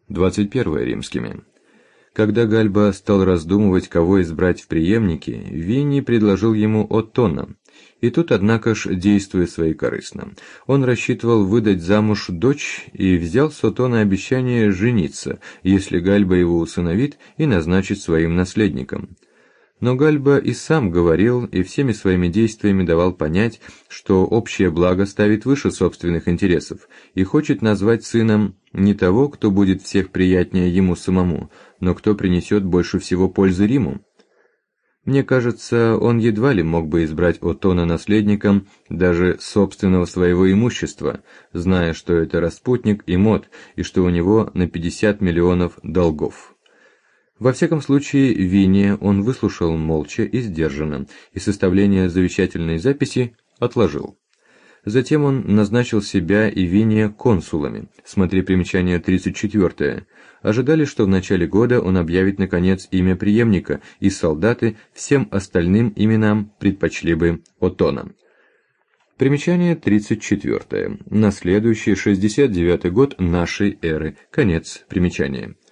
21 римскими. Когда Гальба стал раздумывать, кого избрать в преемники, Винни предложил ему Оттона. И тут, однако ж, действуя своекорыстно, он рассчитывал выдать замуж дочь и взял с Оттона обещание жениться, если Гальба его усыновит и назначит своим наследником. Но Гальба и сам говорил, и всеми своими действиями давал понять, что общее благо ставит выше собственных интересов и хочет назвать сыном не того, кто будет всех приятнее ему самому, но кто принесет больше всего пользы Риму. Мне кажется, он едва ли мог бы избрать Оттона наследником даже собственного своего имущества, зная, что это распутник и мот, и что у него на 50 миллионов долгов. Во всяком случае, Винния он выслушал молча и сдержанно, и составление завещательной записи отложил. Затем он назначил себя и Винния консулами, смотри примечание 34. Ожидали, что в начале года он объявит наконец имя преемника, и солдаты всем остальным именам предпочли бы Оттона. Примечание 34. На следующий 69 год нашей эры. Конец примечания.